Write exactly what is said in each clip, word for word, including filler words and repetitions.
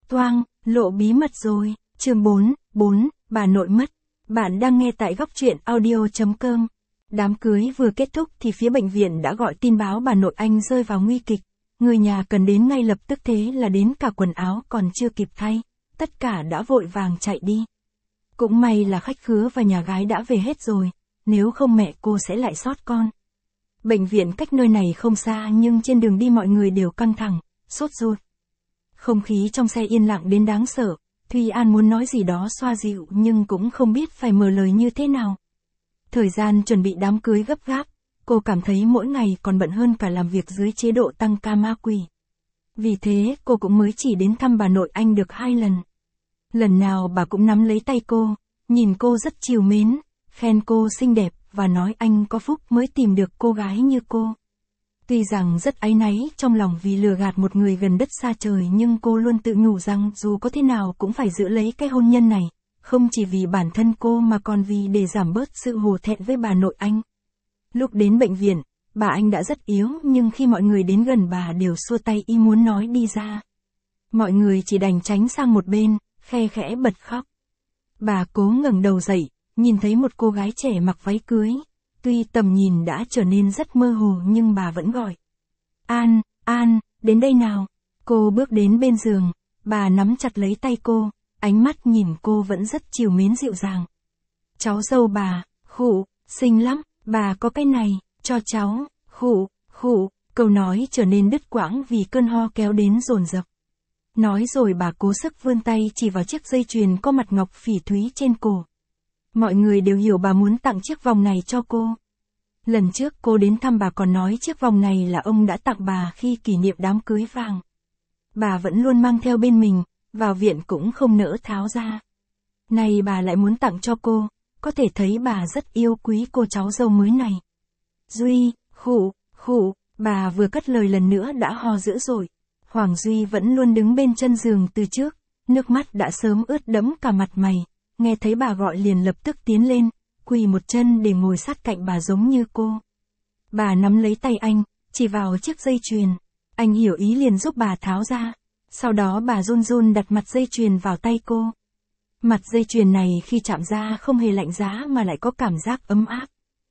Toang, lộ bí mật rồi, chương bốn, bốn, bà nội mất. Bạn đang nghe tại góc truyện audio.com. Đám cưới vừa kết thúc thì phía bệnh viện đã gọi tin báo bà nội anh rơi vào nguy kịch. Người nhà cần đến ngay lập tức, thế là đến cả quần áo còn chưa kịp thay. Tất cả đã vội vàng chạy đi. Cũng may là khách khứa và nhà gái đã về hết rồi, nếu không mẹ cô sẽ lại sót con. Bệnh viện cách nơi này không xa nhưng trên đường đi mọi người đều căng thẳng, sốt ruột. Không khí trong xe yên lặng đến đáng sợ, Thúy An muốn nói gì đó xoa dịu nhưng cũng không biết phải mở lời như thế nào. Thời gian chuẩn bị đám cưới gấp gáp, cô cảm thấy mỗi ngày còn bận hơn cả làm việc dưới chế độ tăng ca ma quỷ. Vì thế cô cũng mới chỉ đến thăm bà nội anh được hai lần. Lần nào bà cũng nắm lấy tay cô, nhìn cô rất trìu mến, khen cô xinh đẹp và nói anh có phúc mới tìm được cô gái như cô. Tuy rằng rất áy náy trong lòng vì lừa gạt một người gần đất xa trời nhưng cô luôn tự nhủ rằng dù có thế nào cũng phải giữ lấy cái hôn nhân này, không chỉ vì bản thân cô mà còn vì để giảm bớt sự hổ thẹn với bà nội anh. Lúc đến bệnh viện, bà anh đã rất yếu nhưng khi mọi người đến gần bà đều xua tay y muốn nói đi ra. Mọi người chỉ đành tránh sang một bên, khe khẽ bật khóc. Bà cố ngẩng đầu dậy, nhìn thấy một cô gái trẻ mặc váy cưới. Tuy tầm nhìn đã trở nên rất mơ hồ nhưng bà vẫn gọi. An, An, đến đây nào. Cô bước đến bên giường, bà nắm chặt lấy tay cô, ánh mắt nhìn cô vẫn rất trìu mến dịu dàng. Cháu dâu bà, khụ, xinh lắm, bà có cái này, cho cháu, khụ, khụ, câu nói trở nên đứt quãng vì cơn ho kéo đến dồn dập. Nói rồi bà cố sức vươn tay chỉ vào chiếc dây chuyền có mặt ngọc phỉ thúy trên cổ. Mọi người đều hiểu bà muốn tặng chiếc vòng này cho cô. Lần trước cô đến thăm bà còn nói chiếc vòng này là ông đã tặng bà khi kỷ niệm đám cưới vàng. Bà vẫn luôn mang theo bên mình, vào viện cũng không nỡ tháo ra. Này bà lại muốn tặng cho cô, có thể thấy bà rất yêu quý cô cháu dâu mới này. Duy, khụ, khụ, bà vừa cất lời lần nữa đã ho dữ dội. Hoàng Duy vẫn luôn đứng bên chân giường từ trước, nước mắt đã sớm ướt đẫm cả mặt mày. Nghe thấy bà gọi liền lập tức tiến lên, quỳ một chân để ngồi sát cạnh bà giống như cô. Bà nắm lấy tay anh, chỉ vào chiếc dây chuyền. Anh hiểu ý liền giúp bà tháo ra. Sau đó bà run run đặt mặt dây chuyền vào tay cô. Mặt dây chuyền này khi chạm ra không hề lạnh giá mà lại có cảm giác ấm áp.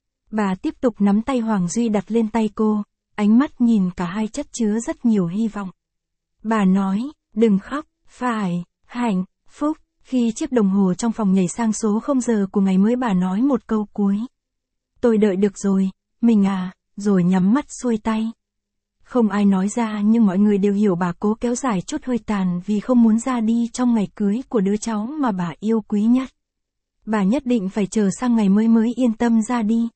Bà tiếp tục nắm tay Hoàng Duy đặt lên tay cô, ánh mắt nhìn cả hai chất chứa rất nhiều hy vọng. Bà nói, đừng khóc, phải, hạnh, phúc. Khi chiếc đồng hồ trong phòng nhảy sang số không giờ của ngày mới bà nói một câu cuối. Tôi đợi được rồi, mình à, rồi nhắm mắt xuôi tay. Không ai nói ra nhưng mọi người đều hiểu bà cố kéo dài chút hơi tàn vì không muốn ra đi trong ngày cưới của đứa cháu mà bà yêu quý nhất. Bà nhất định phải chờ sang ngày mới mới yên tâm ra đi.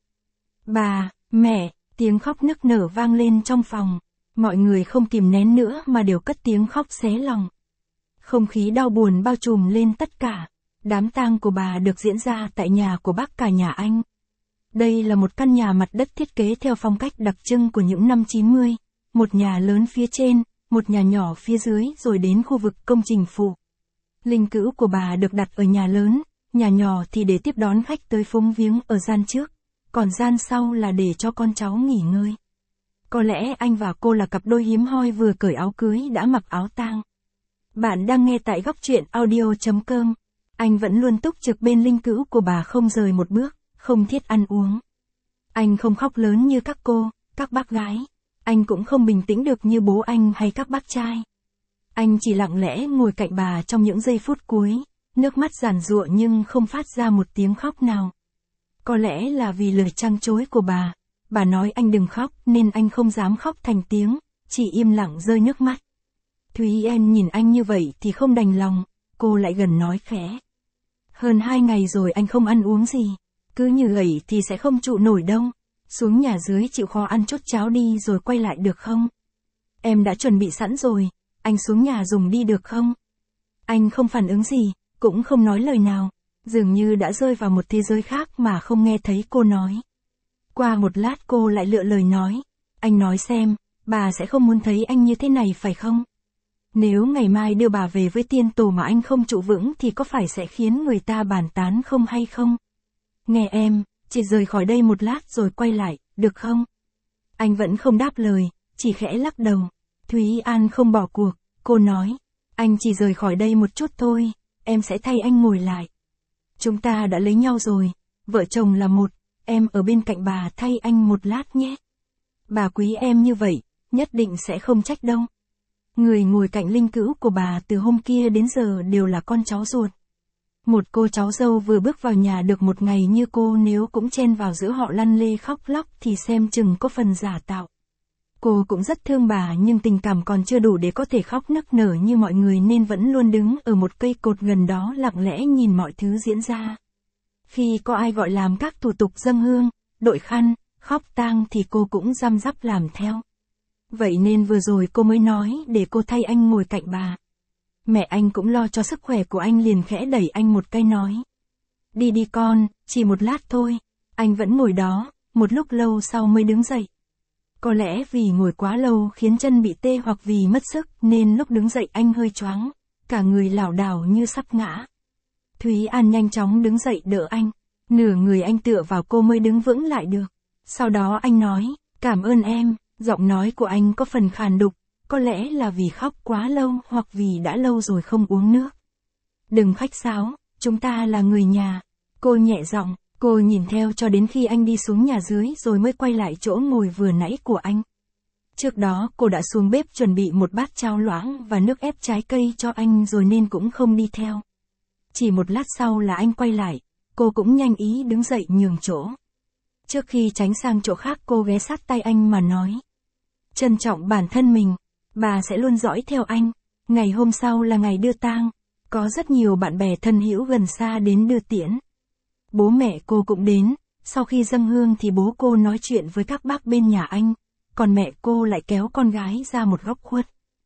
Bà, mẹ, tiếng khóc nức nở vang lên trong phòng. Mọi người không kìm nén nữa mà đều cất tiếng khóc xé lòng. Không khí đau buồn bao trùm lên tất cả. Đám tang của bà được diễn ra tại nhà của bác cả nhà anh. Đây là một căn nhà mặt đất thiết kế theo phong cách đặc trưng của những năm chín mươi. Một nhà lớn phía trên, một nhà nhỏ phía dưới rồi đến khu vực công trình phụ. Linh cữu của bà được đặt ở nhà lớn, nhà nhỏ thì để tiếp đón khách tới phúng viếng ở gian trước, còn gian sau là để cho con cháu nghỉ ngơi. Có lẽ anh và cô là cặp đôi hiếm hoi vừa cởi áo cưới đã mặc áo tang. Bạn đang nghe tại góc truyện audio.com. Anh vẫn luôn túc trực bên linh cữu của bà không rời một bước, không thiết ăn uống. Anh không khóc lớn như các cô, các bác gái. Anh cũng không bình tĩnh được như bố anh hay các bác trai. Anh chỉ lặng lẽ ngồi cạnh bà trong những giây phút cuối, nước mắt giàn giụa nhưng không phát ra một tiếng khóc nào. Có lẽ là vì lời trăng trối của bà, bà nói anh đừng khóc nên anh không dám khóc thành tiếng, chỉ im lặng rơi nước mắt. Thúy An nhìn anh như vậy thì không đành lòng, cô lại gần nói khẽ. Hơn hai ngày rồi anh không ăn uống gì, cứ như vậy thì sẽ không trụ nổi đâu, xuống nhà dưới chịu khó ăn chút cháo đi rồi quay lại được không? Em đã chuẩn bị sẵn rồi, anh xuống nhà dùng đi được không? Anh không phản ứng gì, cũng không nói lời nào, dường như đã rơi vào một thế giới khác mà không nghe thấy cô nói. Qua một lát cô lại lựa lời nói, anh nói xem, bà sẽ không muốn thấy anh như thế này phải không? Nếu ngày mai đưa bà về với tiên tổ mà anh không trụ vững thì có phải sẽ khiến người ta bàn tán không hay không? Nghe em, chỉ rời khỏi đây một lát rồi quay lại, được không? Anh vẫn không đáp lời, chỉ khẽ lắc đầu. Thúy An không bỏ cuộc, cô nói. Anh chỉ rời khỏi đây một chút thôi, em sẽ thay anh ngồi lại. Chúng ta đã lấy nhau rồi, vợ chồng là một, em ở bên cạnh bà thay anh một lát nhé. Bà quý em như vậy, nhất định sẽ không trách đâu. Người ngồi cạnh linh cữu của bà từ hôm kia đến giờ đều là con cháu ruột. Một cô cháu dâu vừa bước vào nhà được một ngày như cô nếu cũng chen vào giữa họ lăn lê khóc lóc thì xem chừng có phần giả tạo. Cô cũng rất thương bà nhưng tình cảm còn chưa đủ để có thể khóc nức nở như mọi người nên vẫn luôn đứng ở một cây cột gần đó lặng lẽ nhìn mọi thứ diễn ra. Khi có ai gọi làm các thủ tục dâng hương, đội khăn, khóc tang thì cô cũng răm rắp làm theo. Vậy nên vừa rồi cô mới nói để cô thay anh ngồi cạnh bà. Mẹ anh cũng lo cho sức khỏe của anh liền khẽ đẩy anh một cái nói. Đi đi con, chỉ một lát thôi. Anh vẫn ngồi đó, một lúc lâu sau mới đứng dậy. Có lẽ vì ngồi quá lâu khiến chân bị tê hoặc vì mất sức nên lúc đứng dậy anh hơi choáng, cả người lảo đảo như sắp ngã. Thúy An nhanh chóng đứng dậy đỡ anh, nửa người anh tựa vào cô mới đứng vững lại được. Sau đó anh nói, cảm ơn em, giọng nói của anh có phần khàn đục, có lẽ là vì khóc quá lâu hoặc vì đã lâu rồi không uống nước. Đừng khách sáo, chúng ta là người nhà. Cô nhẹ giọng, cô nhìn theo cho đến khi anh đi xuống nhà dưới rồi mới quay lại chỗ ngồi vừa nãy của anh. Trước đó cô đã xuống bếp chuẩn bị một bát cháo loãng và nước ép trái cây cho anh rồi nên cũng không đi theo. Chỉ một lát sau là anh quay lại, cô cũng nhanh ý đứng dậy nhường chỗ. Trước khi tránh sang chỗ khác cô ghé sát tay anh mà nói. Trân trọng bản thân mình, bà sẽ luôn dõi theo anh. Ngày hôm sau là ngày đưa tang, có rất nhiều bạn bè thân hữu gần xa đến đưa tiễn. Bố mẹ cô cũng đến, sau khi dâng hương thì bố cô nói chuyện với các bác bên nhà anh, còn mẹ cô lại kéo con gái ra một góc khuất.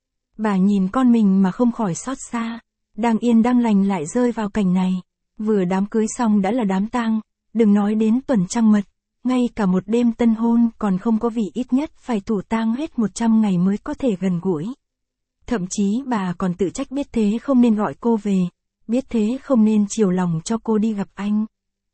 Bà nhìn con mình mà không khỏi xót xa, đang yên đang lành lại rơi vào cảnh này, vừa đám cưới xong đã là đám tang, đừng nói đến tuần trăng mật, ngay cả một đêm tân hôn còn không có vì ít nhất phải thủ tang hết một trăm ngày mới có thể gần gũi. Thậm chí bà còn tự trách biết thế không nên gọi cô về, biết thế không nên chiều lòng cho cô đi gặp anh.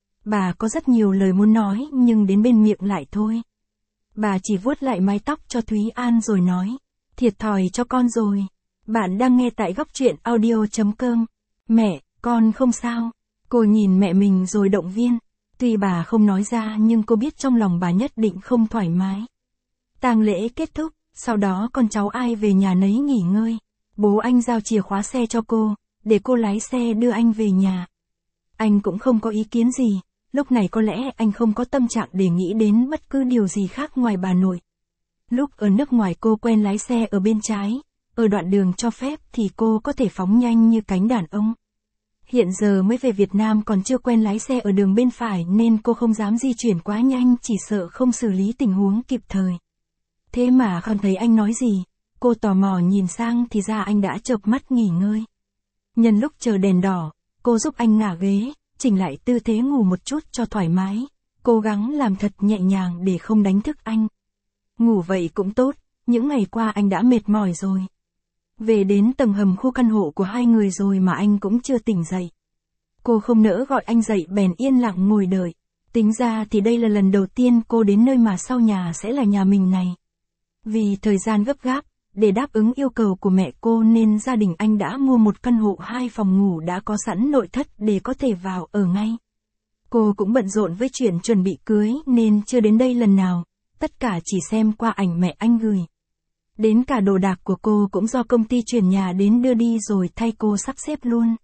Bà có rất nhiều lời muốn nói nhưng đến bên miệng lại thôi. Bà chỉ vuốt lại mái tóc cho Thúy An rồi nói, thiệt thòi cho con rồi. Bạn đang nghe tại góc truyện audio chấm com. Mẹ, con không sao. Cô nhìn mẹ mình rồi động viên. Tuy bà không nói ra nhưng cô biết trong lòng bà nhất định không thoải mái. Tang lễ kết thúc, sau đó con cháu ai về nhà nấy nghỉ ngơi. Bố anh giao chìa khóa xe cho cô, để cô lái xe đưa anh về nhà. Anh cũng không có ý kiến gì, lúc này có lẽ anh không có tâm trạng để nghĩ đến bất cứ điều gì khác ngoài bà nội. Lúc ở nước ngoài cô quen lái xe ở bên trái, ở đoạn đường cho phép thì cô có thể phóng nhanh như cánh đàn ông. Hiện giờ mới về Việt Nam còn chưa quen lái xe ở đường bên phải nên cô không dám di chuyển quá nhanh chỉ sợ không xử lý tình huống kịp thời. Thế mà không thấy anh nói gì, cô tò mò nhìn sang thì ra anh đã chợp mắt nghỉ ngơi. Nhân lúc chờ đèn đỏ, cô giúp anh ngả ghế, chỉnh lại tư thế ngủ một chút cho thoải mái, cố gắng làm thật nhẹ nhàng để không đánh thức anh. Ngủ vậy cũng tốt, những ngày qua anh đã mệt mỏi rồi. Về đến tầng hầm khu căn hộ của hai người rồi mà anh cũng chưa tỉnh dậy. Cô không nỡ gọi anh dậy bèn yên lặng ngồi đợi. Tính ra thì đây là lần đầu tiên cô đến nơi mà sau nhà sẽ là nhà mình này. Vì thời gian gấp gáp, để đáp ứng yêu cầu của mẹ cô nên gia đình anh đã mua một căn hộ hai phòng ngủ đã có sẵn nội thất để có thể vào ở ngay. Cô cũng bận rộn với chuyện chuẩn bị cưới nên chưa đến đây lần nào, tất cả chỉ xem qua ảnh mẹ anh gửi. Đến cả đồ đạc của cô cũng do công ty chuyển nhà đến đưa đi rồi thay cô sắp xếp luôn.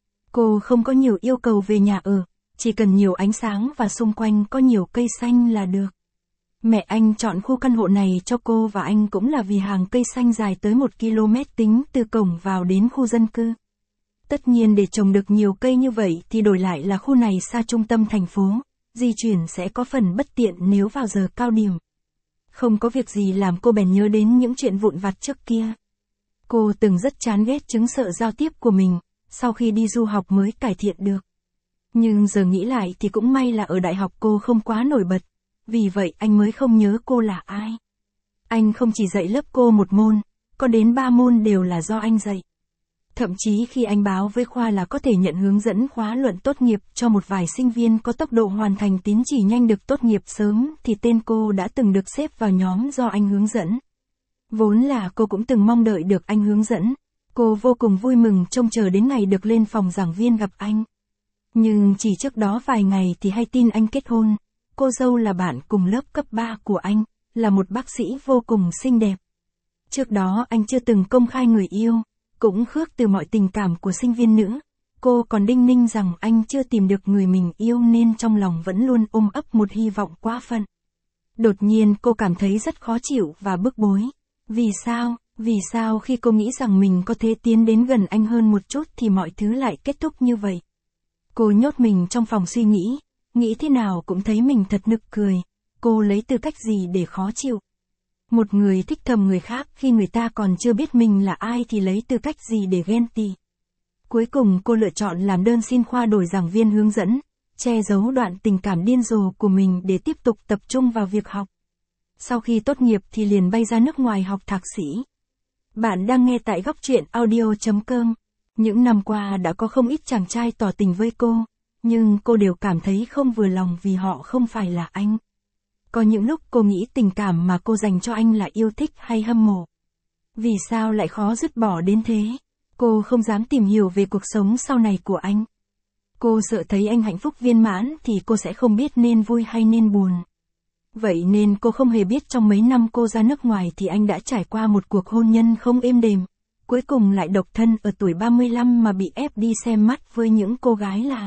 Cô không có nhiều yêu cầu về nhà ở, chỉ cần nhiều ánh sáng và xung quanh có nhiều cây xanh là được. Mẹ anh chọn khu căn hộ này cho cô và anh cũng là vì hàng cây xanh dài tới một ki lô mét tính từ cổng vào đến khu dân cư. Tất nhiên để trồng được nhiều cây như vậy thì đổi lại là khu này xa trung tâm thành phố, di chuyển sẽ có phần bất tiện nếu vào giờ cao điểm. Không có việc gì làm cô bèn nhớ đến những chuyện vụn vặt trước kia. Cô từng rất chán ghét chứng sợ giao tiếp của mình, sau khi đi du học mới cải thiện được. Nhưng giờ nghĩ lại thì cũng may là ở đại học cô không quá nổi bật, vì vậy anh mới không nhớ cô là ai. Anh không chỉ dạy lớp cô một môn, có đến ba môn đều là do anh dạy. Thậm chí khi anh báo với khoa là có thể nhận hướng dẫn khóa luận tốt nghiệp cho một vài sinh viên có tốc độ hoàn thành tín chỉ nhanh được tốt nghiệp sớm thì tên cô đã từng được xếp vào nhóm do anh hướng dẫn. Vốn là cô cũng từng mong đợi được anh hướng dẫn, Cô vô cùng vui mừng trông chờ đến ngày được lên phòng giảng viên gặp anh. Nhưng chỉ trước đó vài ngày thì hay tin anh kết hôn. Cô dâu là bạn cùng lớp cấp ba của anh, là một bác sĩ vô cùng xinh đẹp. Trước đó anh chưa từng công khai người yêu, cũng khước từ mọi tình cảm của sinh viên nữ. Cô còn đinh ninh rằng anh chưa tìm được người mình yêu nên trong lòng vẫn luôn ôm ấp một hy vọng quá phận. Đột nhiên cô cảm thấy rất khó chịu và bức bối. Vì sao, vì sao khi cô nghĩ rằng mình có thể tiến đến gần anh hơn một chút thì mọi thứ lại kết thúc như vậy? Cô nhốt mình trong phòng suy nghĩ, nghĩ thế nào cũng thấy mình thật nực cười. Cô lấy tư cách gì để khó chịu? Một người thích thầm người khác khi người ta còn chưa biết mình là ai thì lấy tư cách gì để ghen tị? Cuối cùng cô lựa chọn làm đơn xin khoa đổi giảng viên hướng dẫn, che giấu đoạn tình cảm điên rồ của mình để tiếp tục tập trung vào việc học. Sau khi tốt nghiệp thì liền bay ra nước ngoài học thạc sĩ. Bạn đang nghe tại góc truyện audio chấm com. Những năm qua đã có không ít chàng trai tỏ tình với cô, nhưng cô đều cảm thấy không vừa lòng vì họ không phải là anh. Có những lúc cô nghĩ tình cảm mà cô dành cho anh là yêu thích hay hâm mộ. Vì sao lại khó dứt bỏ đến thế? Cô không dám tìm hiểu về cuộc sống sau này của anh. Cô sợ thấy anh hạnh phúc viên mãn thì cô sẽ không biết nên vui hay nên buồn. Vậy nên cô không hề biết trong mấy năm cô ra nước ngoài thì anh đã trải qua một cuộc hôn nhân không êm đềm. Cuối cùng lại độc thân ở tuổi ba mươi lăm mà bị ép đi xem mắt với những cô gái là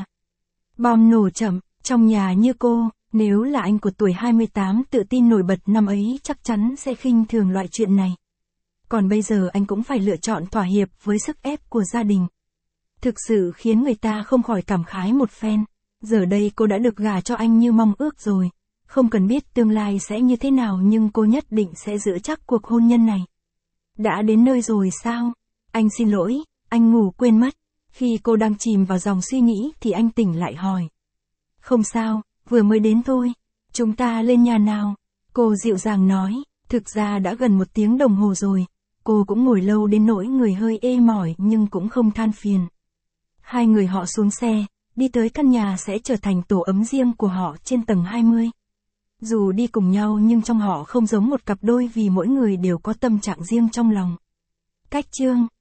bom nổ chậm. Trong nhà như cô, nếu là anh của tuổi hai mươi tám tự tin nổi bật năm ấy chắc chắn sẽ khinh thường loại chuyện này. Còn bây giờ anh cũng phải lựa chọn thỏa hiệp với sức ép của gia đình. Thực sự khiến người ta không khỏi cảm khái một phen. Giờ đây cô đã được gả cho anh như mong ước rồi. Không cần biết tương lai sẽ như thế nào nhưng cô nhất định sẽ giữ chắc cuộc hôn nhân này. Đã đến nơi rồi sao? Anh xin lỗi, anh ngủ quên mất. Khi cô đang chìm vào dòng suy nghĩ thì anh tỉnh lại hỏi. Không sao, vừa mới đến thôi. Chúng ta lên nhà nào? Cô dịu dàng nói, thực ra đã gần một tiếng đồng hồ rồi. Cô cũng ngồi lâu đến nỗi người hơi ê mỏi nhưng cũng không than phiền. Hai người họ xuống xe, đi tới căn nhà sẽ trở thành tổ ấm riêng của họ trên tầng hai mươi. Dù đi cùng nhau nhưng trong họ không giống một cặp đôi vì mỗi người đều có tâm trạng riêng trong lòng. Cách chương